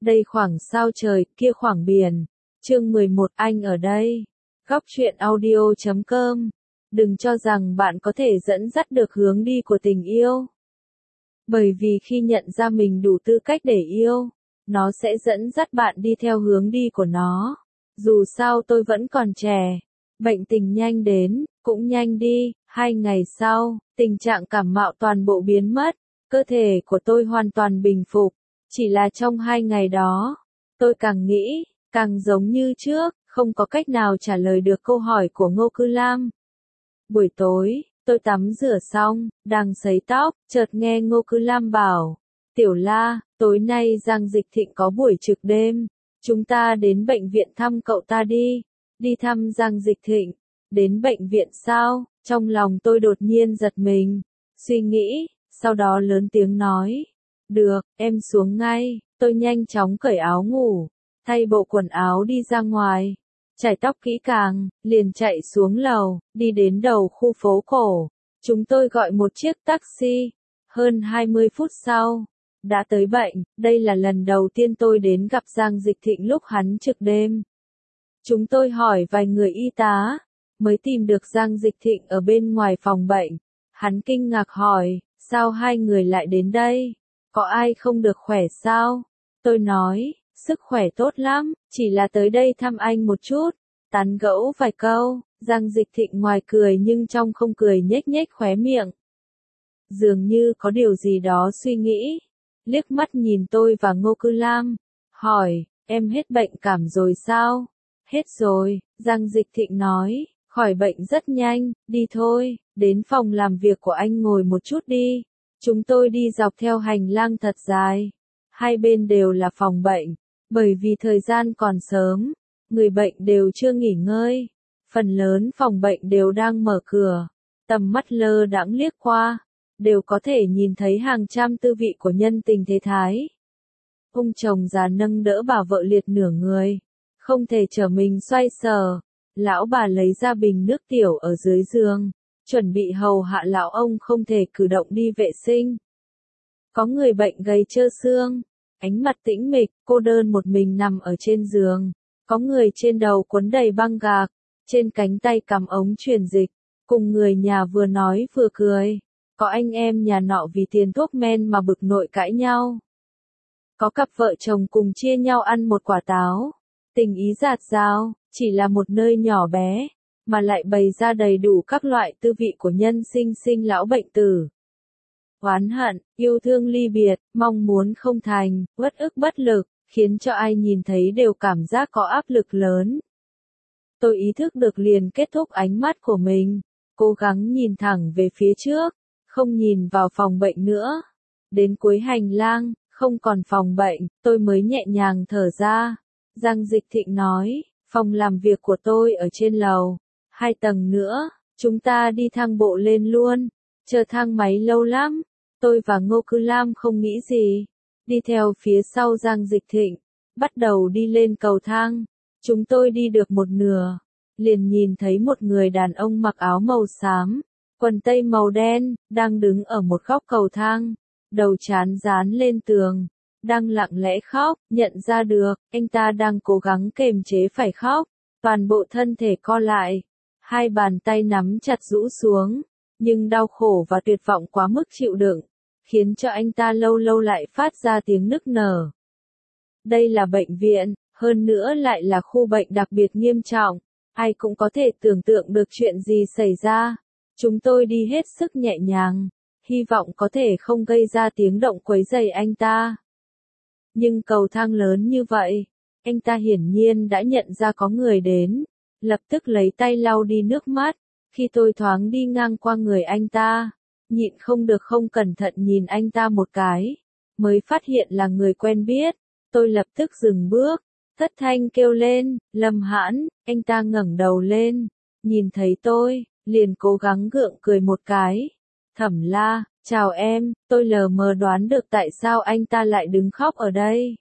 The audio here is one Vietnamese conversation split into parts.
Đây khoảng sao trời, kia khoảng biển. Chương 11, anh ở đây. Góc truyện audio.com. Đừng cho rằng bạn có thể dẫn dắt được hướng đi của tình yêu. Bởi vì khi nhận ra mình đủ tư cách để yêu, nó sẽ dẫn dắt bạn đi theo hướng đi của nó. Dù sao tôi vẫn còn trẻ. Bệnh tình nhanh đến, cũng nhanh đi. 2 ngày sau, tình trạng cảm mạo toàn bộ biến mất. Cơ thể của tôi hoàn toàn bình phục. Chỉ là trong 2 ngày đó, tôi càng nghĩ, càng giống như trước, không có cách nào trả lời được câu hỏi của Ngô Cư Lam. Buổi tối, tôi tắm rửa xong, đang sấy tóc, chợt nghe Ngô Cư Lam bảo, Tiểu La, tối nay Giang Dịch Thịnh có buổi trực đêm, chúng ta đến bệnh viện thăm cậu ta đi. Đi thăm Giang Dịch Thịnh, đến bệnh viện sao? Trong lòng tôi đột nhiên giật mình, suy nghĩ, sau đó lớn tiếng nói, được, em xuống ngay. Tôi nhanh chóng cởi áo ngủ, thay bộ quần áo đi ra ngoài, chải tóc kỹ càng, liền chạy xuống lầu, đi đến đầu khu phố cổ. Chúng tôi gọi một chiếc taxi. Hơn 20 phút sau, đã tới bệnh. Đây là lần đầu tiên tôi đến gặp Giang Dịch Thịnh lúc hắn trực đêm. Chúng tôi hỏi vài người y tá, mới tìm được Giang Dịch Thịnh ở bên ngoài phòng bệnh. Hắn kinh ngạc hỏi, sao hai người lại đến đây? Có ai không được khỏe sao? Tôi nói, sức khỏe tốt lắm, chỉ là tới đây thăm anh một chút, tán gẫu vài câu. Giang Dịch Thịnh ngoài cười nhưng trong không cười nhếch nhếch khóe miệng. Dường như có điều gì đó suy nghĩ, liếc mắt nhìn tôi và Ngô Cư Lam, hỏi, em hết bệnh cảm rồi sao? Hết rồi, Giang Dịch Thịnh nói, khỏi bệnh rất nhanh, đi thôi, đến phòng làm việc của anh ngồi một chút đi. Chúng tôi đi dọc theo hành lang thật dài, hai bên đều là phòng bệnh, bởi vì thời gian còn sớm, người bệnh đều chưa nghỉ ngơi, phần lớn phòng bệnh đều đang mở cửa, tầm mắt lơ đãng liếc qua, đều có thể nhìn thấy hàng trăm tư vị của nhân tình thế thái. Ông chồng già nâng đỡ bà vợ liệt nửa người, không thể trở mình xoay sở, lão bà lấy ra bình nước tiểu ở dưới giường, chuẩn bị hầu hạ lão ông không thể cử động đi vệ sinh. Có người bệnh gầy trơ xương, ánh mặt tĩnh mịch, cô đơn một mình nằm ở trên giường. Có người trên đầu quấn đầy băng gạc, trên cánh tay cắm ống truyền dịch, cùng người nhà vừa nói vừa cười. Có anh em nhà nọ vì tiền thuốc men mà bực nội cãi nhau. Có cặp vợ chồng cùng chia nhau ăn một quả táo. Tình ý dạt dào, chỉ là một nơi nhỏ bé, mà lại bày ra đầy đủ các loại tư vị của nhân sinh sinh lão bệnh tử. Oán hận, yêu thương ly biệt, mong muốn không thành, uất ức bất lực, khiến cho ai nhìn thấy đều cảm giác có áp lực lớn. Tôi ý thức được liền kết thúc ánh mắt của mình, cố gắng nhìn thẳng về phía trước, không nhìn vào phòng bệnh nữa. Đến cuối hành lang, không còn phòng bệnh, tôi mới nhẹ nhàng thở ra. Giang Dịch Thịnh nói, phòng làm việc của tôi ở trên lầu, 2 tầng nữa, chúng ta đi thang bộ lên luôn. Chờ thang máy lâu lắm. Tôi và Ngô Cư Lam không nghĩ gì, đi theo phía sau Giang Dịch Thịnh, bắt đầu đi lên cầu thang. Chúng tôi đi được một nửa, liền nhìn thấy một người đàn ông mặc áo màu xám, quần tây màu đen, đang đứng ở một góc cầu thang, đầu trán dán lên tường, đang lặng lẽ khóc. Nhận ra được, anh ta đang cố gắng kềm chế phải khóc, toàn bộ thân thể co lại, hai bàn tay nắm chặt rũ xuống, nhưng đau khổ và tuyệt vọng quá mức chịu đựng, khiến cho anh ta lâu lâu lại phát ra tiếng nức nở. Đây là bệnh viện, hơn nữa lại là khu bệnh đặc biệt nghiêm trọng, ai cũng có thể tưởng tượng được chuyện gì xảy ra. Chúng tôi đi hết sức nhẹ nhàng, hy vọng có thể không gây ra tiếng động quấy rầy anh ta. Nhưng cầu thang lớn như vậy, anh ta hiển nhiên đã nhận ra có người đến, lập tức lấy tay lau đi nước mắt. Khi tôi thoáng đi ngang qua người anh ta, nhịn không được không cẩn thận nhìn anh ta một cái, mới phát hiện là người quen biết. Tôi lập tức dừng bước, thất thanh kêu lên, Lâm Hãn. Anh ta ngẩng đầu lên, nhìn thấy tôi, liền cố gắng gượng cười một cái. Thẩm La, chào em. Tôi lờ mờ đoán được tại sao anh ta lại đứng khóc ở đây.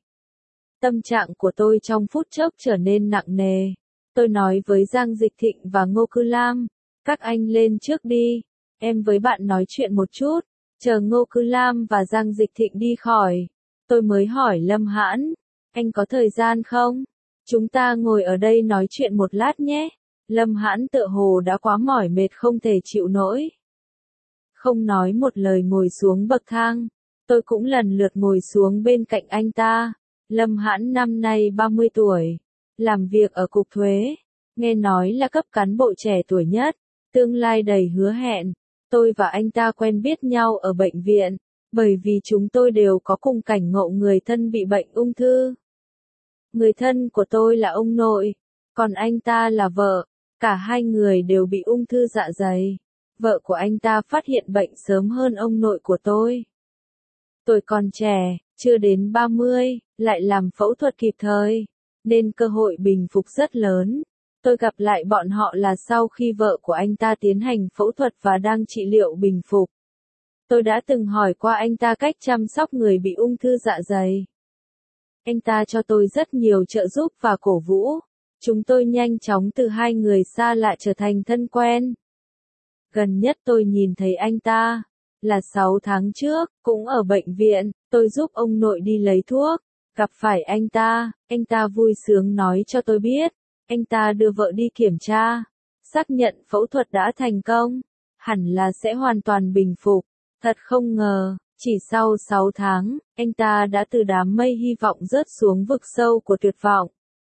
Tâm trạng của tôi trong phút chốc trở nên nặng nề. Tôi nói với Giang Dịch Thịnh và Ngô Cư Lam, các anh lên trước đi, em với bạn nói chuyện một chút. Chờ Ngô Cư Lam và Giang Dịch Thịnh đi khỏi, tôi mới hỏi Lâm Hãn, Anh có thời gian không? Chúng ta ngồi ở đây nói chuyện một lát nhé. Lâm Hãn tựa hồ đã quá mỏi mệt không thể chịu nổi. Không nói một lời ngồi xuống bậc thang. Tôi cũng lần lượt ngồi xuống bên cạnh anh ta. Lâm Hãn năm nay 30 tuổi. Làm việc ở cục thuế. Nghe nói là cấp cán bộ trẻ tuổi nhất. Tương lai đầy hứa hẹn. Tôi và anh ta quen biết nhau ở bệnh viện. Bởi vì chúng tôi đều có cùng cảnh ngộ người thân bị bệnh ung thư. Người thân của tôi là ông nội. Còn anh ta là vợ. Cả hai người đều bị ung thư dạ dày. Vợ của anh ta phát hiện bệnh sớm hơn ông nội của tôi. Tôi còn trẻ, chưa đến 30, lại làm phẫu thuật kịp thời, nên cơ hội bình phục rất lớn. Tôi gặp lại bọn họ là sau khi vợ của anh ta tiến hành phẫu thuật và đang trị liệu bình phục. Tôi đã từng hỏi qua anh ta cách chăm sóc người bị ung thư dạ dày. Anh ta cho tôi rất nhiều trợ giúp và cổ vũ. Chúng tôi nhanh chóng từ hai người xa lạ trở thành thân quen. Gần nhất tôi nhìn thấy anh ta là 6 tháng trước, cũng ở bệnh viện, tôi giúp ông nội đi lấy thuốc, gặp phải anh ta vui sướng nói cho tôi biết, anh ta đưa vợ đi kiểm tra, xác nhận phẫu thuật đã thành công, hẳn là sẽ hoàn toàn bình phục. Thật không ngờ, chỉ sau 6 tháng, anh ta đã từ đám mây hy vọng rớt xuống vực sâu của tuyệt vọng.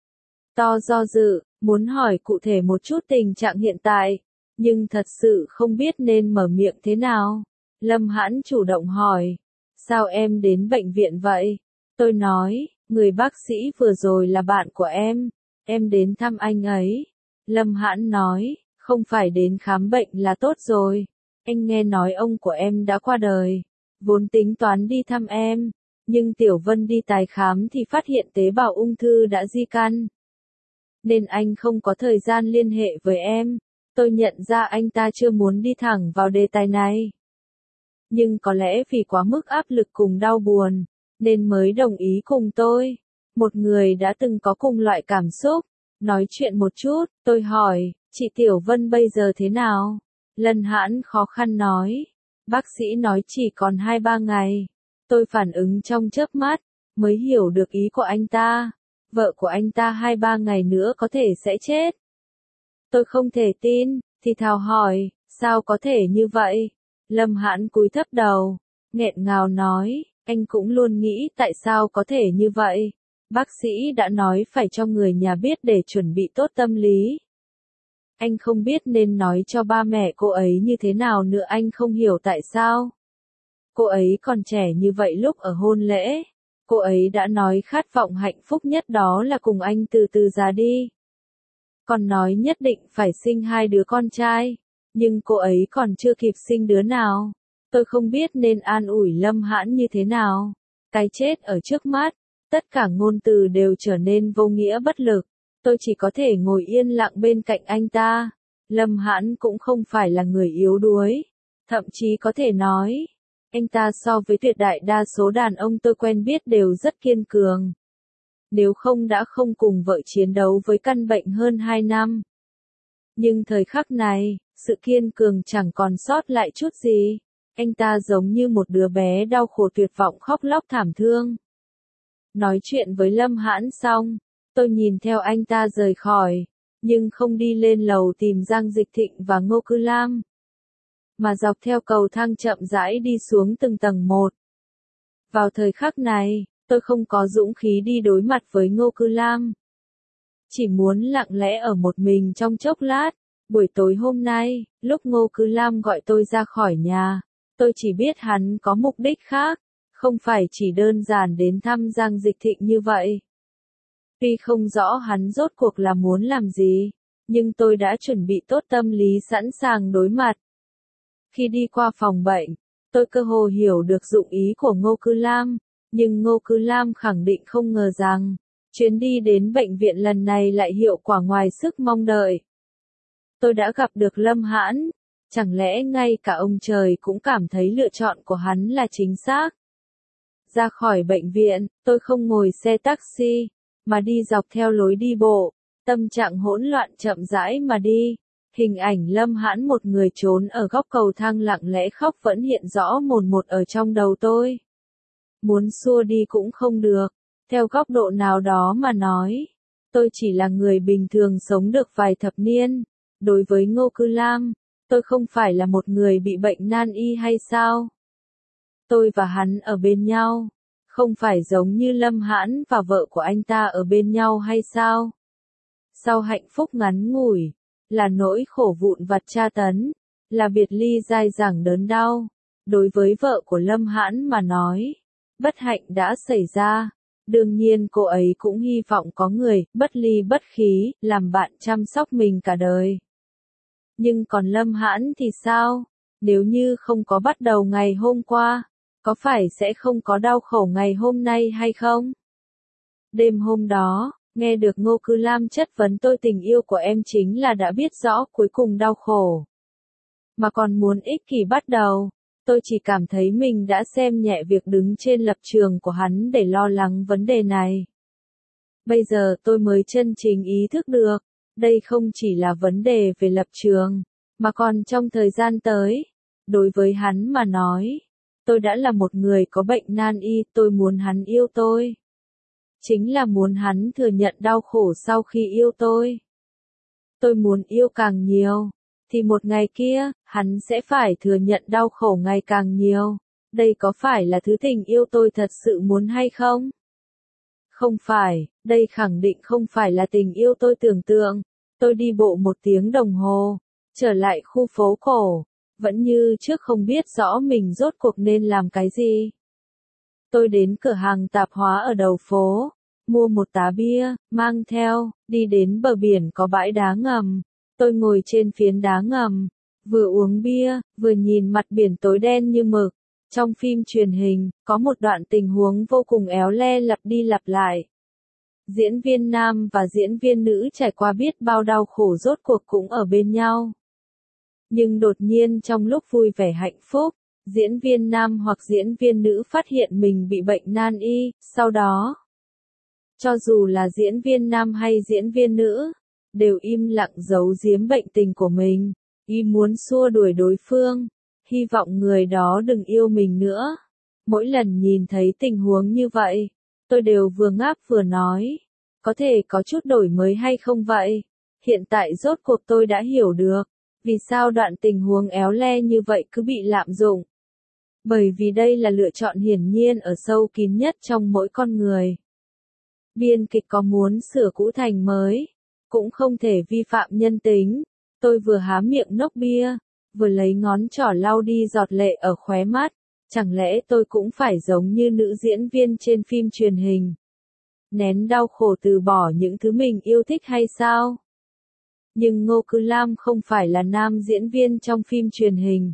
To do dự, muốn hỏi cụ thể một chút tình trạng hiện tại, nhưng thật sự không biết nên mở miệng thế nào. Lâm Hãn chủ động hỏi, sao em đến bệnh viện vậy? Tôi nói, người bác sĩ vừa rồi là bạn của em đến thăm anh ấy. Lâm Hãn nói, không phải đến khám bệnh là tốt rồi, anh nghe nói ông của em đã qua đời, vốn tính toán đi thăm em, nhưng Tiểu Vân đi tái khám thì phát hiện tế bào ung thư đã di căn. Nên anh không có thời gian liên hệ với em. Tôi nhận ra anh ta chưa muốn đi thẳng vào đề tài này. Nhưng có lẽ vì quá mức áp lực cùng đau buồn, nên mới đồng ý cùng tôi. Một người đã từng có cùng loại cảm xúc. Nói chuyện một chút, tôi hỏi, chị Tiểu Vân bây giờ thế nào? Lâm Hãn khó khăn nói. Bác sĩ nói chỉ còn 2-3 ngày. Tôi phản ứng trong chớp mắt, mới hiểu được ý của anh ta. Vợ của anh ta 2-3 ngày nữa có thể sẽ chết. Tôi không thể tin, thì thào hỏi, sao có thể như vậy? Lâm Hãn cúi thấp đầu, nghẹn ngào nói, anh cũng luôn nghĩ tại sao có thể như vậy. Bác sĩ đã nói phải cho người nhà biết để chuẩn bị tốt tâm lý. Anh không biết nên nói cho ba mẹ cô ấy như thế nào nữa, anh không hiểu tại sao. Cô ấy còn trẻ như vậy lúc ở hôn lễ. Cô ấy đã nói khát vọng hạnh phúc nhất đó là cùng anh từ từ già đi. Còn nói nhất định phải sinh 2 đứa con trai. Nhưng cô ấy còn chưa kịp sinh đứa nào. Tôi không biết nên an ủi Lâm Hãn như thế nào. Cái chết ở trước mắt. Tất cả ngôn từ đều trở nên vô nghĩa bất lực. Tôi chỉ có thể ngồi yên lặng bên cạnh anh ta. Lâm Hãn cũng không phải là người yếu đuối. Thậm chí có thể nói, anh ta so với tuyệt đại đa số đàn ông tôi quen biết đều rất kiên cường. Nếu không đã không cùng vợ chiến đấu với căn bệnh hơn 2 năm. Nhưng thời khắc này, sự kiên cường chẳng còn sót lại chút gì. Anh ta giống như một đứa bé đau khổ tuyệt vọng khóc lóc thảm thương. Nói chuyện với Lâm Hãn xong, tôi nhìn theo anh ta rời khỏi, nhưng không đi lên lầu tìm Giang Dịch Thịnh và Ngô Cư Lam, mà dọc theo cầu thang chậm rãi đi xuống từng tầng một. Vào thời khắc này, tôi không có dũng khí đi đối mặt với Ngô Cư Lam. Chỉ muốn lặng lẽ ở một mình trong chốc lát. Buổi tối hôm nay, lúc Ngô Cư Lam gọi tôi ra khỏi nhà, tôi chỉ biết hắn có mục đích khác, không phải chỉ đơn giản đến thăm Giang Dịch Thịnh như vậy. Tuy không rõ hắn rốt cuộc là muốn làm gì, nhưng tôi đã chuẩn bị tốt tâm lý sẵn sàng đối mặt. Khi đi qua phòng bệnh, tôi cơ hồ hiểu được dụng ý của Ngô Cư Lam, nhưng Ngô Cư Lam khẳng định không ngờ rằng, chuyến đi đến bệnh viện lần này lại hiệu quả ngoài sức mong đợi. Tôi đã gặp được Lâm Hãn, chẳng lẽ ngay cả ông trời cũng cảm thấy lựa chọn của hắn là chính xác. Ra khỏi bệnh viện, tôi không ngồi xe taxi, mà đi dọc theo lối đi bộ, tâm trạng hỗn loạn chậm rãi mà đi. Hình ảnh Lâm Hãn một người trốn ở góc cầu thang lặng lẽ khóc vẫn hiện rõ mồn một ở trong đầu tôi. Muốn xua đi cũng không được, Theo góc độ nào đó mà nói, tôi chỉ là người bình thường sống được vài thập niên. Đối với Ngô Cư Lam, tôi không phải là một người bị bệnh nan y hay sao? Tôi và hắn ở bên nhau, không phải giống như Lâm Hãn và vợ của anh ta ở bên nhau hay sao? Sau hạnh phúc ngắn ngủi, là nỗi khổ vụn vặt tra tấn, là biệt ly dai dẳng đớn đau. Đối với vợ của Lâm Hãn mà nói, bất hạnh đã xảy ra. Đương nhiên cô ấy cũng hy vọng có người, bất ly bất khí, làm bạn chăm sóc mình cả đời. Nhưng còn Lâm Hãn thì sao? Nếu như không có bắt đầu ngày hôm qua, có phải sẽ không có đau khổ ngày hôm nay hay không? Đêm hôm đó, nghe được Ngô Cư Lam chất vấn tôi tình yêu của em chính là đã biết rõ cuối cùng đau khổ. Mà còn muốn ích kỷ bắt đầu. Tôi chỉ cảm thấy mình đã xem nhẹ việc đứng trên lập trường của hắn để lo lắng vấn đề này. Bây giờ tôi mới chân chính ý thức được, đây không chỉ là vấn đề về lập trường, mà còn trong thời gian tới. Đối với hắn mà nói, tôi đã là một người có bệnh nan y, tôi muốn hắn yêu tôi. Chính là muốn hắn thừa nhận đau khổ sau khi yêu tôi. Tôi muốn yêu càng nhiều, thì một ngày kia, hắn sẽ phải thừa nhận đau khổ ngày càng nhiều. Đây có phải là thứ tình yêu tôi thật sự muốn hay không? Không phải, đây khẳng định không phải là tình yêu tôi tưởng tượng. Tôi đi bộ 1 tiếng đồng hồ, trở lại khu phố cổ, vẫn như trước không biết rõ mình rốt cuộc nên làm cái gì. Tôi đến cửa hàng tạp hóa ở đầu phố, mua 1 tá bia, mang theo, đi đến bờ biển có bãi đá ngầm. Tôi ngồi trên phiến đá ngầm, vừa uống bia, vừa nhìn mặt biển tối đen như mực. Trong phim truyền hình, có một đoạn tình huống vô cùng éo le lặp đi lặp lại. Diễn viên nam và diễn viên nữ trải qua biết bao đau khổ rốt cuộc cũng ở bên nhau. Nhưng đột nhiên trong lúc vui vẻ hạnh phúc, diễn viên nam hoặc diễn viên nữ phát hiện mình bị bệnh nan y, sau đó, cho dù là diễn viên nam hay diễn viên nữ, đều im lặng giấu giếm bệnh tình của mình, y muốn xua đuổi đối phương, hy vọng người đó đừng yêu mình nữa. Mỗi lần nhìn thấy tình huống như vậy, tôi đều vừa ngáp vừa nói, có thể có chút đổi mới hay không vậy? Hiện tại rốt cuộc tôi đã hiểu được, vì sao đoạn tình huống éo le như vậy cứ bị lạm dụng. Bởi vì đây là lựa chọn hiển nhiên ở sâu kín nhất trong mỗi con người. Biên kịch có muốn sửa cũ thành mới, cũng không thể vi phạm nhân tính. Tôi vừa há miệng nốc bia, vừa lấy ngón trỏ lau đi giọt lệ ở khóe mắt. Chẳng lẽ tôi cũng phải giống như nữ diễn viên trên phim truyền hình? Nén đau khổ từ bỏ những thứ mình yêu thích hay sao? Nhưng Ngô Cư Lam không phải là nam diễn viên trong phim truyền hình.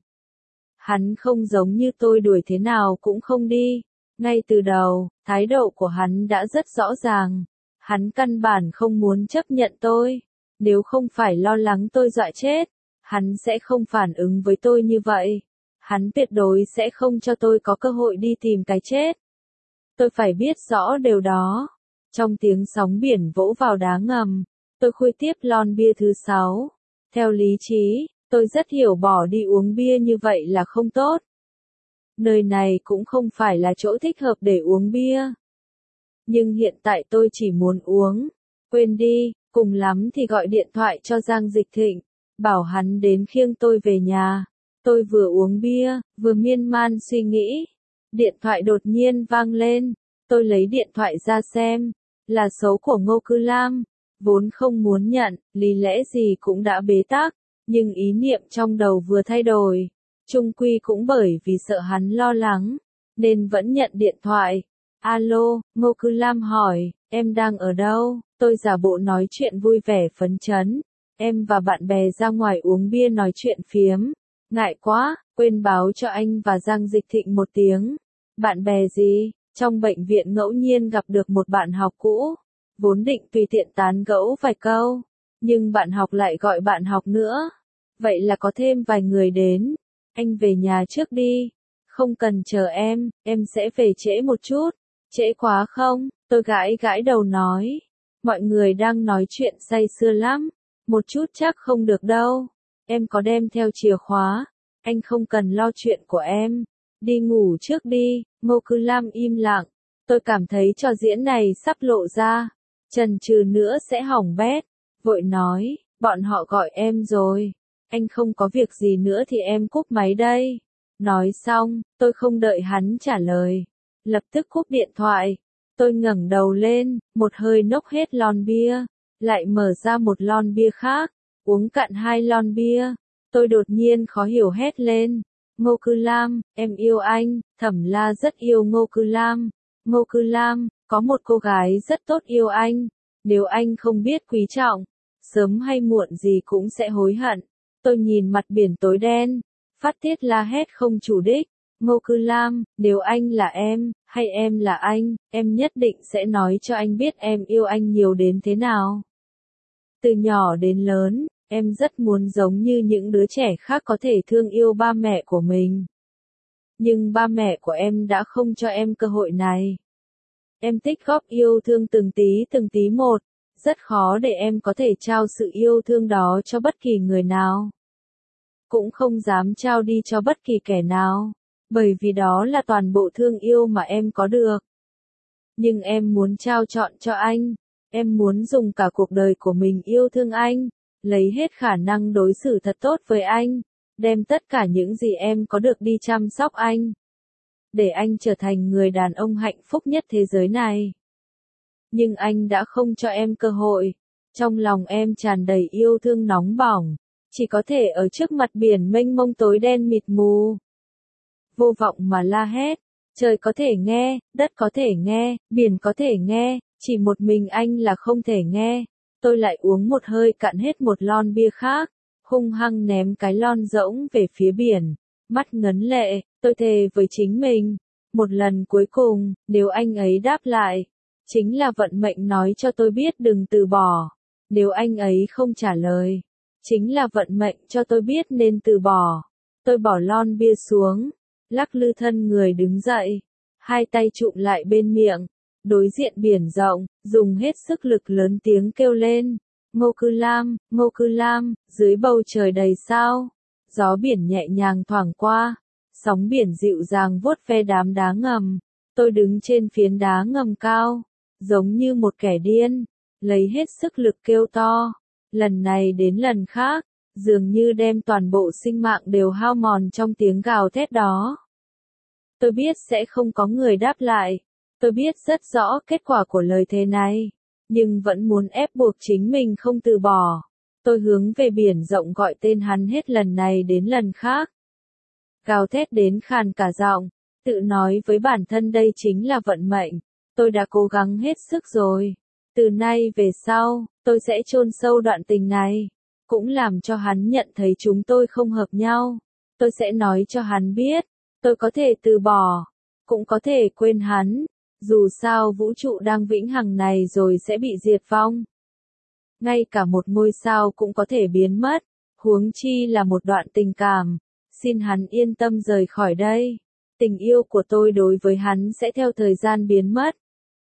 Hắn không giống như tôi đuổi thế nào cũng không đi. Ngay từ đầu, thái độ của hắn đã rất rõ ràng. Hắn căn bản không muốn chấp nhận tôi. Nếu không phải lo lắng tôi dọa chết, hắn sẽ không phản ứng với tôi như vậy. Hắn tuyệt đối sẽ không cho tôi có cơ hội đi tìm cái chết. Tôi phải biết rõ điều đó. Trong tiếng sóng biển vỗ vào đá ngầm, tôi khui tiếp lon bia thứ 6. Theo lý trí, tôi rất hiểu bỏ đi uống bia như vậy là không tốt. Nơi này cũng không phải là chỗ thích hợp để uống bia. Nhưng hiện tại tôi chỉ muốn uống. Quên đi, cùng lắm thì gọi điện thoại cho Giang Dịch Thịnh, bảo hắn đến khiêng tôi về nhà. Tôi vừa uống bia, vừa miên man suy nghĩ. Điện thoại đột nhiên vang lên. Tôi lấy điện thoại ra xem. Là số của Ngô Cư Lam. Vốn không muốn nhận, lý lẽ gì cũng đã bế tắc. Nhưng ý niệm trong đầu vừa thay đổi. Chung quy cũng bởi vì sợ hắn lo lắng, nên vẫn nhận điện thoại. Alo, Ngô Cư Lam hỏi, em đang ở đâu? Tôi giả bộ nói chuyện vui vẻ phấn chấn. Em và bạn bè ra ngoài uống bia nói chuyện phiếm. Ngại quá, quên báo cho anh và Giang Dịch Thịnh một tiếng. Bạn bè gì? Trong bệnh viện ngẫu nhiên gặp được một bạn học cũ. Vốn định tùy tiện tán gẫu vài câu. Nhưng bạn học lại gọi bạn học nữa. Vậy là có thêm vài người đến. Anh về nhà trước đi. Không cần chờ em sẽ về trễ một chút. Trễ quá không? Tôi gãi gãi đầu nói. Mọi người đang nói chuyện say sưa lắm. Một chút chắc không được đâu. Em có đem theo chìa khóa. Anh không cần lo chuyện của em. Đi ngủ trước đi. Ngô Cư Lam im lặng. Tôi cảm thấy trò diễn này sắp lộ ra, chần chừ nữa sẽ hỏng bét, vội nói, bọn họ gọi em rồi, anh không có việc gì nữa thì em cúp máy đây. Nói xong, tôi không đợi hắn trả lời, lập tức cúp điện thoại. Tôi ngẩng đầu lên, một hơi nốc hết lon bia, lại mở ra một lon bia khác, uống cạn 2 lon bia. Tôi đột nhiên khó hiểu hét lên, Ngô Cư Lam, em yêu anh. Thẩm La rất yêu Ngô Cư Lam. Ngô Cư Lam, có một cô gái rất tốt yêu anh, nếu anh không biết quý trọng, sớm hay muộn gì cũng sẽ hối hận. Tôi nhìn mặt biển tối đen, phát tiết la hét không chủ đích, Ngô Cư Lam, nếu anh là em, hay em là anh, em nhất định sẽ nói cho anh biết em yêu anh nhiều đến thế nào. Từ nhỏ đến lớn, em rất muốn giống như những đứa trẻ khác có thể thương yêu ba mẹ của mình. Nhưng ba mẹ của em đã không cho em cơ hội này. Em tích góp yêu thương từng tí một, rất khó để em có thể trao sự yêu thương đó cho bất kỳ người nào. Cũng không dám trao đi cho bất kỳ kẻ nào, bởi vì đó là toàn bộ thương yêu mà em có được. Nhưng em muốn trao trọn cho anh, em muốn dùng cả cuộc đời của mình yêu thương anh, lấy hết khả năng đối xử thật tốt với anh, đem tất cả những gì em có được đi chăm sóc anh, để anh trở thành người đàn ông hạnh phúc nhất thế giới này. Nhưng anh đã không cho em cơ hội, trong lòng em tràn đầy yêu thương nóng bỏng, chỉ có thể ở trước mặt biển mênh mông tối đen mịt mù. Vô vọng mà la hét, trời có thể nghe, đất có thể nghe, biển có thể nghe, chỉ một mình anh là không thể nghe. Tôi lại uống một hơi cạn hết một lon bia khác, hung hăng ném cái lon rỗng về phía biển, mắt ngấn lệ, tôi thề với chính mình, một lần cuối cùng, nếu anh ấy đáp lại, chính là vận mệnh nói cho tôi biết đừng từ bỏ. Nếu anh ấy không trả lời, chính là vận mệnh cho tôi biết nên từ bỏ. Tôi bỏ lon bia xuống, lắc lư thân người đứng dậy, hai tay chụm lại bên miệng, đối diện biển rộng, dùng hết sức lực lớn tiếng kêu lên, Ngô Cư Lam, Ngô Cư Lam, dưới bầu trời đầy sao, gió biển nhẹ nhàng thoảng qua, sóng biển dịu dàng vuốt ve đám đá ngầm, tôi đứng trên phiến đá ngầm cao, giống như một kẻ điên, lấy hết sức lực kêu to, lần này đến lần khác, dường như đem toàn bộ sinh mạng đều hao mòn trong tiếng gào thét đó. Tôi biết sẽ không có người đáp lại, tôi biết rất rõ kết quả của lời thề này, nhưng vẫn muốn ép buộc chính mình không từ bỏ. Tôi hướng về biển rộng gọi tên hắn hết lần này đến lần khác. Gào thét đến khàn cả giọng, tự nói với bản thân đây chính là vận mệnh, tôi đã cố gắng hết sức rồi. Từ nay về sau, tôi sẽ chôn sâu đoạn tình này, cũng làm cho hắn nhận thấy chúng tôi không hợp nhau. Tôi sẽ nói cho hắn biết, tôi có thể từ bỏ, cũng có thể quên hắn, dù sao vũ trụ đang vĩnh hằng này rồi sẽ bị diệt vong. Ngay cả một ngôi sao cũng có thể biến mất, huống chi là một đoạn tình cảm, xin hắn yên tâm rời khỏi đây. Tình yêu của tôi đối với hắn sẽ theo thời gian biến mất.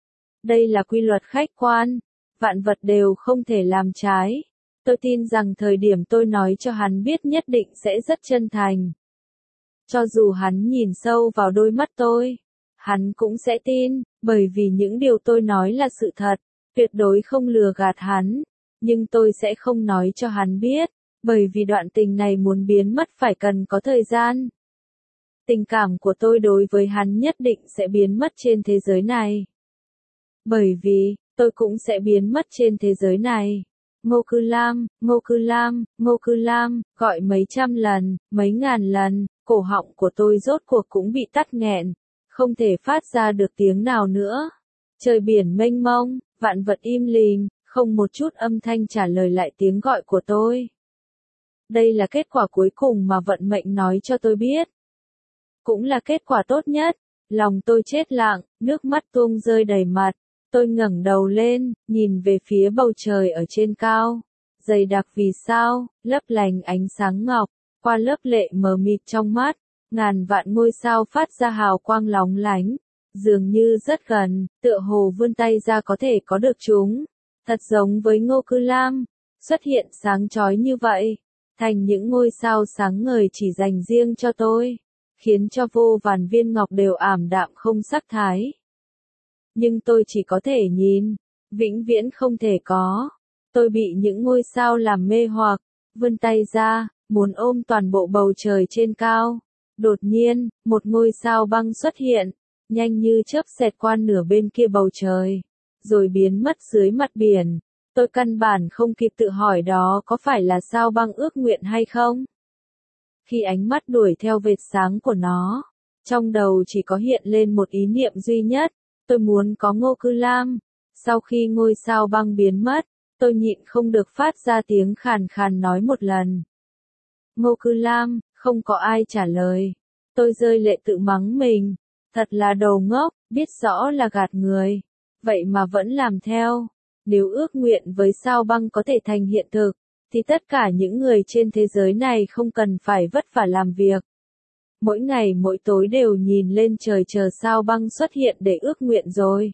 Đây là quy luật khách quan, vạn vật đều không thể làm trái. Tôi tin rằng thời điểm tôi nói cho hắn biết nhất định sẽ rất chân thành. Cho dù hắn nhìn sâu vào đôi mắt tôi, hắn cũng sẽ tin, bởi vì những điều tôi nói là sự thật, tuyệt đối không lừa gạt hắn. Nhưng tôi sẽ không nói cho hắn biết, bởi vì đoạn tình này muốn biến mất phải cần có thời gian. Tình cảm của tôi đối với hắn nhất định sẽ biến mất trên thế giới này. Bởi vì, tôi cũng sẽ biến mất trên thế giới này. Ngô Cư Lam, Ngô Cư Lam, Ngô Cư Lam, gọi mấy trăm lần, mấy ngàn lần, cổ họng của tôi rốt cuộc cũng bị tắc nghẹn, không thể phát ra được tiếng nào nữa. Trời biển mênh mông, vạn vật im lìm, không một chút âm thanh trả lời lại tiếng gọi của tôi. Đây là kết quả cuối cùng mà vận mệnh nói cho tôi biết. Cũng là kết quả tốt nhất. Lòng tôi chết lặng, nước mắt tuôn rơi đầy mặt. Tôi ngẩng đầu lên, nhìn về phía bầu trời ở trên cao. Dày đặc vì sao, lấp lánh ánh sáng ngọc, qua lớp lệ mờ mịt trong mắt, ngàn vạn ngôi sao phát ra hào quang lóng lánh, dường như rất gần, tựa hồ vươn tay ra có thể có được chúng. Thật giống với Ngô Cư Lam, xuất hiện sáng chói như vậy, thành những ngôi sao sáng ngời chỉ dành riêng cho tôi, khiến cho vô vàn viên ngọc đều ảm đạm không sắc thái. nhưng tôi chỉ có thể nhìn, vĩnh viễn không thể có. Tôi bị những ngôi sao làm mê hoặc, vươn tay ra, muốn ôm toàn bộ bầu trời trên cao. Đột nhiên, một ngôi sao băng xuất hiện, nhanh như chớp xẹt qua nửa bên kia bầu trời, rồi biến mất dưới mặt biển. Tôi căn bản không kịp tự hỏi đó có phải là sao băng ước nguyện hay không. Khi ánh mắt đuổi theo vệt sáng của nó, trong đầu chỉ có hiện lên một ý niệm duy nhất, tôi muốn có Ngô Cư Lam. Sau khi ngôi sao băng biến mất, tôi nhịn không được phát ra tiếng khàn khàn nói một lần. Ngô Cư Lam, không có ai trả lời. Tôi rơi lệ tự mắng mình, thật là đồ ngốc, biết rõ là gạt người, vậy mà vẫn làm theo. Nếu ước nguyện với sao băng có thể thành hiện thực, thì tất cả những người trên thế giới này không cần phải vất vả làm việc. Mỗi ngày mỗi tối đều nhìn lên trời chờ sao băng xuất hiện để ước nguyện rồi.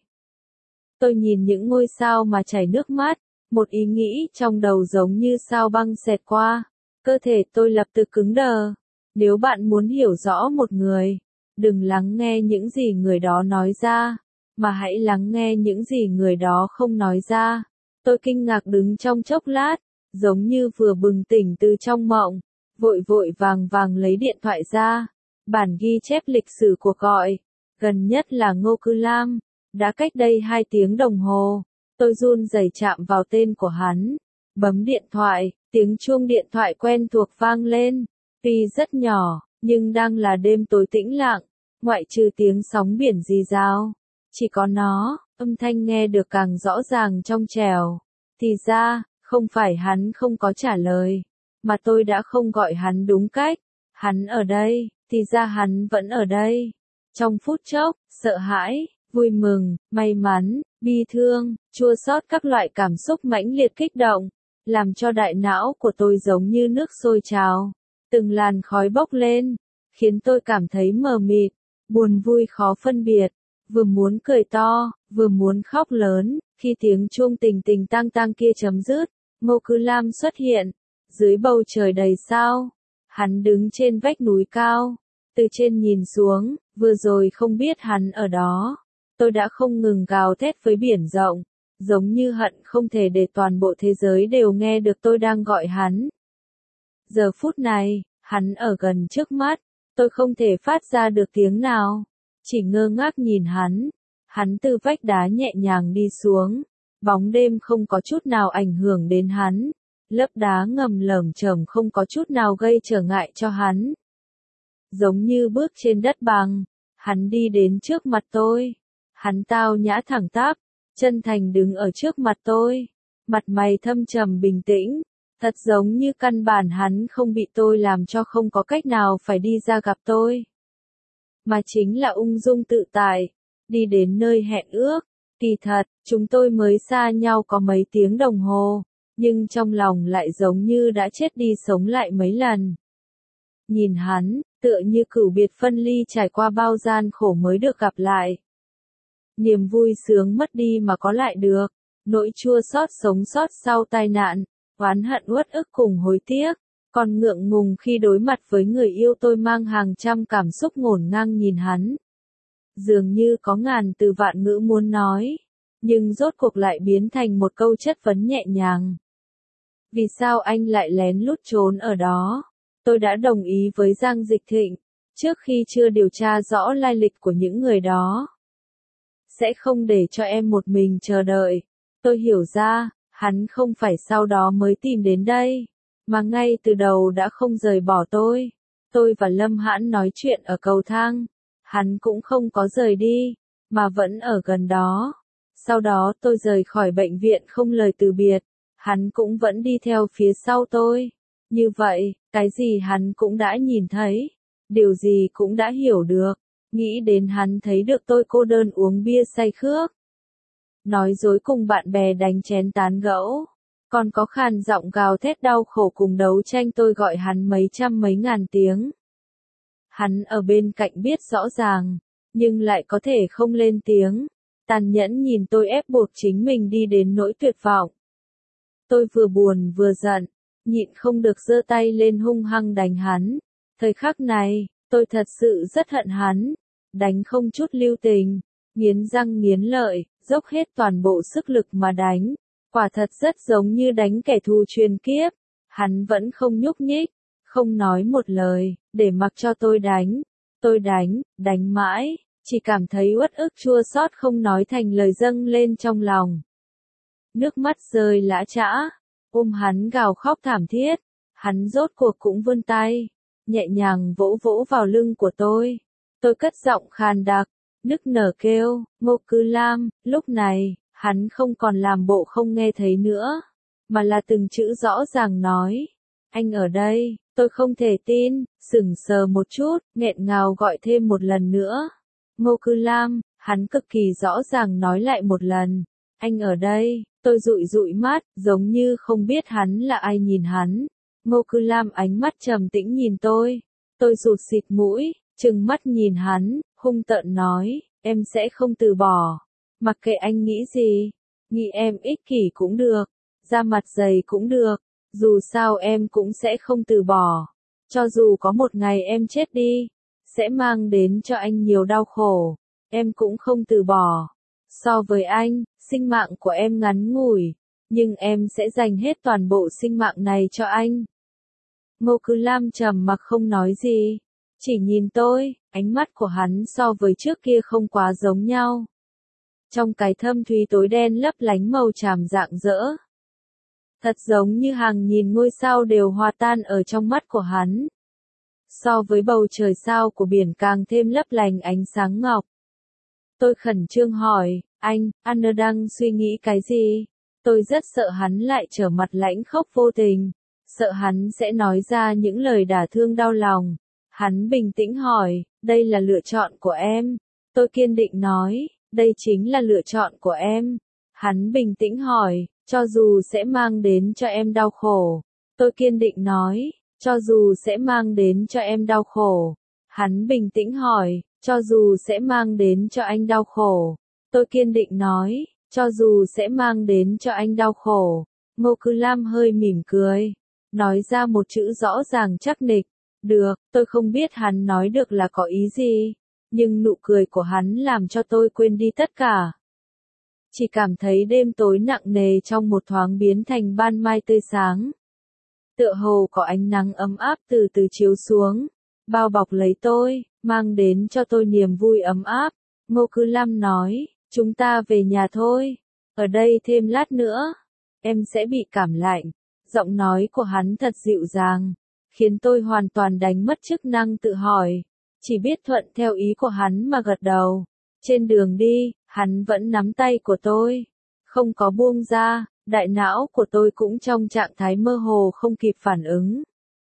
Tôi nhìn những ngôi sao mà chảy nước mắt, một ý nghĩ trong đầu giống như sao băng xẹt qua. Cơ thể tôi lập tức cứng đờ. Nếu bạn muốn hiểu rõ một người, đừng lắng nghe những gì người đó nói ra, mà hãy lắng nghe những gì người đó không nói ra. Tôi kinh ngạc đứng trong chốc lát, giống như vừa bừng tỉnh từ trong mộng, vội vội vàng vàng lấy điện thoại ra, bản ghi chép lịch sử cuộc gọi, gần nhất là Ngô Cư Lam, đã cách đây 2 tiếng đồng hồ. Tôi run rẩy chạm vào tên của hắn, bấm điện thoại, tiếng chuông điện thoại quen thuộc vang lên, tuy rất nhỏ, nhưng đang là đêm tối tĩnh lặng, ngoại trừ tiếng sóng biển rì rào, chỉ có nó, âm thanh nghe được càng rõ ràng trong trẻo. Thì ra, không phải hắn không có trả lời, mà tôi đã không gọi hắn đúng cách. Hắn ở đây, thì ra hắn vẫn ở đây. Trong phút chốc, sợ hãi, vui mừng, may mắn, bi thương, chua xót các loại cảm xúc mãnh liệt kích động, làm cho đại não của tôi giống như nước sôi trào. Từng làn khói bốc lên, khiến tôi cảm thấy mờ mịt, buồn vui khó phân biệt, vừa muốn cười to, vừa muốn khóc lớn. Khi tiếng chuông tình tình tang tang kia chấm dứt, Ngô Cư Lam xuất hiện, dưới bầu trời đầy sao. Hắn đứng trên vách núi cao, từ trên nhìn xuống, vừa rồi không biết hắn ở đó. Tôi đã không ngừng gào thét với biển rộng, giống như hận không thể để toàn bộ thế giới đều nghe được tôi đang gọi hắn. Giờ phút này, hắn ở gần trước mắt, tôi không thể phát ra được tiếng nào, chỉ ngơ ngác nhìn hắn. Hắn từ vách đá nhẹ nhàng đi xuống, bóng đêm không có chút nào ảnh hưởng đến hắn, lớp đá ngầm lởm chởm không có chút nào gây trở ngại cho hắn. Giống như bước trên đất bằng, hắn đi đến trước mặt tôi. Hắn tao nhã thẳng tắp, chân thành đứng ở trước mặt tôi, mặt mày thâm trầm bình tĩnh, thật giống như căn bản hắn không bị tôi làm cho không có cách nào phải đi ra gặp tôi, mà chính là ung dung tự tại, đi đến nơi hẹn ước. Kỳ thật, chúng tôi mới xa nhau có mấy tiếng đồng hồ, nhưng trong lòng lại giống như đã chết đi sống lại mấy lần. Nhìn hắn, tựa như cửu biệt phân ly trải qua bao gian khổ mới được gặp lại. Niềm vui sướng mất đi mà có lại được, nỗi chua xót sống sót sau tai nạn, oán hận uất ức cùng hối tiếc, còn ngượng ngùng khi đối mặt với người yêu. Tôi mang hàng trăm cảm xúc ngổn ngang nhìn hắn. Dường như có ngàn từ vạn ngữ muốn nói, nhưng rốt cuộc lại biến thành một câu chất vấn nhẹ nhàng. Vì sao anh lại lén lút trốn ở đó? Tôi đã đồng ý với Giang Dịch Thịnh, trước khi chưa điều tra rõ lai lịch của những người đó, sẽ không để cho em một mình chờ đợi. Tôi hiểu ra, hắn không phải sau đó mới tìm đến đây, mà ngay từ đầu đã không rời bỏ tôi. Tôi và Lâm Hãn nói chuyện ở cầu thang, hắn cũng không có rời đi, mà vẫn ở gần đó. Sau đó tôi rời khỏi bệnh viện không lời từ biệt, hắn cũng vẫn đi theo phía sau tôi. Như vậy, cái gì hắn cũng đã nhìn thấy, điều gì cũng đã hiểu được. Nghĩ đến hắn thấy được tôi cô đơn uống bia say khước, nói dối cùng bạn bè đánh chén tán gẫu, còn có khàn giọng gào thét đau khổ cùng đấu tranh. Tôi gọi hắn mấy trăm mấy ngàn tiếng. Hắn ở bên cạnh biết rõ ràng, nhưng lại có thể không lên tiếng, tàn nhẫn nhìn tôi ép buộc chính mình đi đến nỗi tuyệt vọng. Tôi vừa buồn vừa giận, nhịn không được giơ tay lên hung hăng đánh hắn. Thời khắc này, tôi thật sự rất hận hắn, đánh không chút lưu tình, nghiến răng nghiến lợi, dốc hết toàn bộ sức lực mà đánh. Quả thật rất giống như đánh kẻ thù truyền kiếp. Hắn vẫn không nhúc nhích, không nói một lời, để mặc cho tôi đánh. Tôi đánh mãi, chỉ cảm thấy uất ức chua xót không nói thành lời dâng lên trong lòng. Nước mắt rơi lã chã, ôm hắn gào khóc thảm thiết. Hắn rốt cuộc cũng vươn tay, nhẹ nhàng vỗ vỗ vào lưng của tôi. Tôi cất giọng khàn đặc, nức nở kêu, Ngô Cư Lam. Lúc này, hắn không còn làm bộ không nghe thấy nữa, mà là từng chữ rõ ràng nói. Anh ở đây, tôi không thể tin, sững sờ một chút, nghẹn ngào gọi thêm một lần nữa. Ngô Cư Lam, hắn cực kỳ rõ ràng nói lại một lần. Anh ở đây, tôi dụi dụi mắt, giống như không biết hắn là ai nhìn hắn. Ngô Cư Lam ánh mắt trầm tĩnh nhìn tôi. Tôi rụt xịt mũi, trừng mắt nhìn hắn, hung tợn nói, em sẽ không từ bỏ. Mặc kệ anh nghĩ gì, nghĩ em ích kỷ cũng được, da mặt dày cũng được, dù sao em cũng sẽ không từ bỏ. Cho dù có một ngày em chết đi, sẽ mang đến cho anh nhiều đau khổ, em cũng không từ bỏ. So với anh, sinh mạng của em ngắn ngủi, nhưng em sẽ dành hết toàn bộ sinh mạng này cho anh. Ngô Cư Lam trầm mặc không nói gì, chỉ nhìn tôi, ánh mắt của hắn so với trước kia không quá giống nhau. Trong cái thâm thúy tối đen lấp lánh màu tràm rạng rỡ. Thật giống như hàng nghìn ngôi sao đều hòa tan ở trong mắt của hắn. So với bầu trời sao của biển càng thêm lấp lánh ánh sáng ngọc. Tôi khẩn trương hỏi, anh đang suy nghĩ cái gì? Tôi rất sợ hắn lại trở mặt lãnh khốc vô tình. Sợ hắn sẽ nói ra những lời đả thương đau lòng. Hắn bình tĩnh hỏi, đây là lựa chọn của em. Tôi kiên định nói, đây chính là lựa chọn của em. Hắn bình tĩnh hỏi, cho dù sẽ mang đến cho em đau khổ. Tôi kiên định nói, cho dù sẽ mang đến cho em đau khổ. Hắn bình tĩnh hỏi, cho dù sẽ mang đến cho anh đau khổ. Tôi kiên định nói, cho dù sẽ mang đến cho anh đau khổ. Ngô Cư Lam hơi mỉm cười, nói ra một chữ rõ ràng chắc nịch. Được, tôi không biết hắn nói được là có ý gì, nhưng nụ cười của hắn làm cho tôi quên đi tất cả. Chỉ cảm thấy đêm tối nặng nề trong một thoáng biến thành ban mai tươi sáng. Tựa hồ có ánh nắng ấm áp từ từ chiếu xuống, bao bọc lấy tôi, mang đến cho tôi niềm vui ấm áp. Ngô Cư Lam nói, chúng ta về nhà thôi, ở đây thêm lát nữa, em sẽ bị cảm lạnh. Giọng nói của hắn thật dịu dàng, khiến tôi hoàn toàn đánh mất chức năng tự hỏi, chỉ biết thuận theo ý của hắn mà gật đầu. Trên đường đi, hắn vẫn nắm tay của tôi, không có buông ra, đại não của tôi cũng trong trạng thái mơ hồ không kịp phản ứng.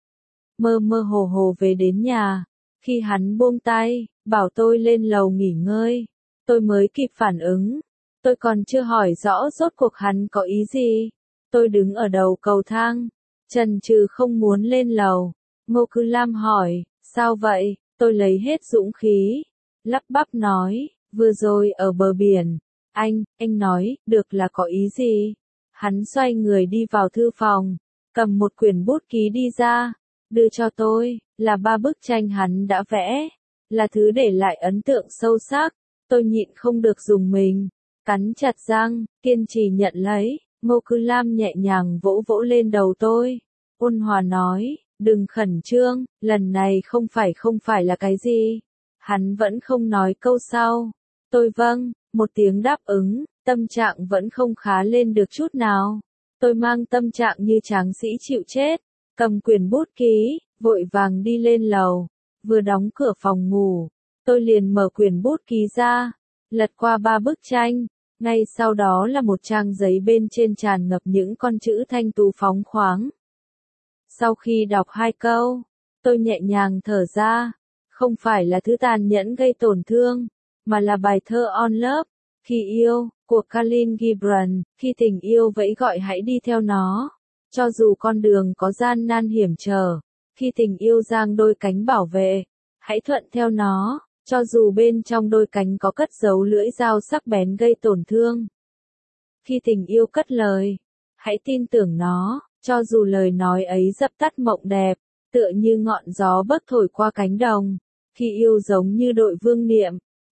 Mơ mơ hồ hồ về đến nhà, khi hắn buông tay, bảo tôi lên lầu nghỉ ngơi, tôi mới kịp phản ứng. Tôi còn chưa hỏi rõ rốt cuộc hắn có ý gì. Tôi đứng ở đầu cầu thang, chần chừ không muốn lên lầu. Ngô Cư Lam hỏi, sao vậy? Tôi lấy hết dũng khí, lắp bắp nói, vừa rồi ở bờ biển, anh nói, được là có ý gì? Hắn xoay người đi vào thư phòng, cầm một quyển bút ký đi ra, đưa cho tôi, là 3 bức tranh hắn đã vẽ, là thứ để lại ấn tượng sâu sắc. Tôi nhịn không được rùng mình, cắn chặt răng, kiên trì nhận lấy. Ngô Cư Lam nhẹ nhàng vỗ vỗ lên đầu tôi, ôn hòa nói, đừng khẩn trương, lần này không phải là cái gì. Hắn vẫn không nói câu sau. Tôi vâng, một tiếng đáp ứng, tâm trạng vẫn không khá lên được chút nào. Tôi mang tâm trạng như tráng sĩ chịu chết, cầm quyển bút ký, vội vàng đi lên lầu, vừa đóng cửa phòng ngủ, tôi liền mở quyển bút ký ra, lật qua 3 bức tranh. Ngay sau đó là một trang giấy bên trên tràn ngập những con chữ thanh tú phóng khoáng. Sau khi đọc 2 câu, tôi nhẹ nhàng thở ra, không phải là thứ tàn nhẫn gây tổn thương, mà là bài thơ On Love, khi yêu, của Khalil Gibran, khi tình yêu vẫy gọi hãy đi theo nó, cho dù con đường có gian nan hiểm trở, khi tình yêu giang đôi cánh bảo vệ, hãy thuận theo nó. Cho dù bên trong đôi cánh có cất giấu lưỡi dao sắc bén gây tổn thương. Khi tình yêu cất lời, hãy tin tưởng nó, cho dù lời nói ấy dập tắt mộng đẹp, tựa như ngọn gió bấc thổi qua cánh đồng. Khi yêu giống như đội vương niệm,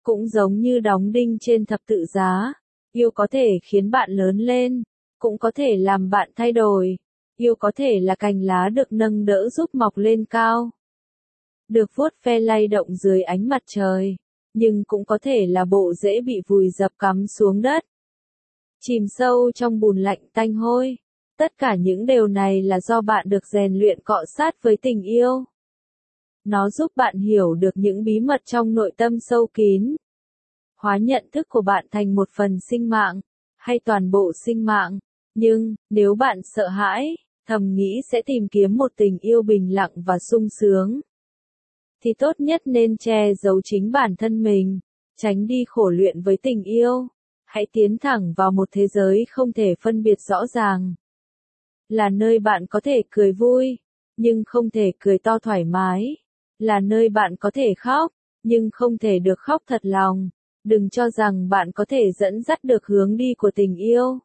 Cũng giống như đóng đinh trên thập tự giá, yêu có thể khiến bạn lớn lên, cũng có thể làm bạn thay đổi. Yêu có thể là cành lá được nâng đỡ giúp mọc lên cao, được vuốt ve lay động dưới ánh mặt trời, nhưng cũng có thể là bộ rễ bị vùi dập cắm xuống đất, chìm sâu trong bùn lạnh tanh hôi. Tất cả những điều này là do bạn được rèn luyện cọ sát với tình yêu. Nó giúp bạn hiểu được những bí mật trong nội tâm sâu kín, hóa nhận thức của bạn thành một phần sinh mạng, hay toàn bộ sinh mạng. Nhưng, nếu bạn sợ hãi, thầm nghĩ sẽ tìm kiếm một tình yêu bình lặng và sung sướng, thì tốt nhất nên che giấu chính bản thân mình, tránh đi khổ luyện với tình yêu. Hãy tiến thẳng vào một thế giới không thể phân biệt rõ ràng. Là nơi bạn có thể cười vui, nhưng không thể cười to thoải mái. Là nơi bạn có thể khóc, nhưng không thể được khóc thật lòng. Đừng cho rằng bạn có thể dẫn dắt được hướng đi của tình yêu.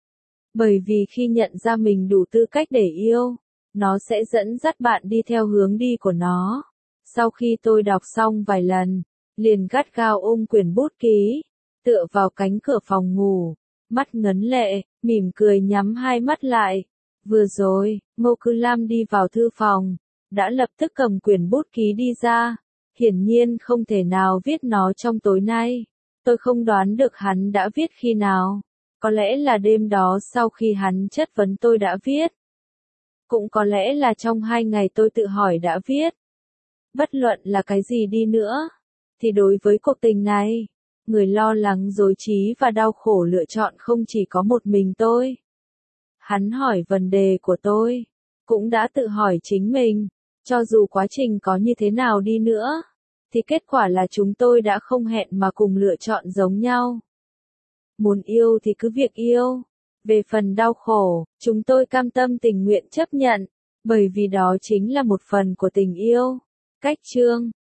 Bởi vì khi nhận ra mình đủ tư cách để yêu, nó sẽ dẫn dắt bạn đi theo hướng đi của nó. Sau khi tôi đọc xong vài lần, liền gắt gao ôm quyển bút ký, tựa vào cánh cửa phòng ngủ, mắt ngấn lệ, mỉm cười nhắm hai mắt lại. Vừa rồi, Ngô Cư Lam đi vào thư phòng, đã lập tức cầm quyển bút ký đi ra. Hiển nhiên không thể nào viết nó trong tối nay. Tôi không đoán được hắn đã viết khi nào. Có lẽ là đêm đó sau khi hắn chất vấn tôi đã viết. Cũng có lẽ là trong 2 ngày tôi tự hỏi đã viết. Bất luận là cái gì đi nữa, thì đối với cuộc tình này, người lo lắng rối trí và đau khổ lựa chọn không chỉ có một mình tôi. Hắn hỏi vấn đề của tôi, cũng đã tự hỏi chính mình, cho dù quá trình có như thế nào đi nữa, thì kết quả là chúng tôi đã không hẹn mà cùng lựa chọn giống nhau. Muốn yêu thì cứ việc yêu. Về phần đau khổ, chúng tôi cam tâm tình nguyện chấp nhận, bởi vì đó chính là một phần của tình yêu. Cách chương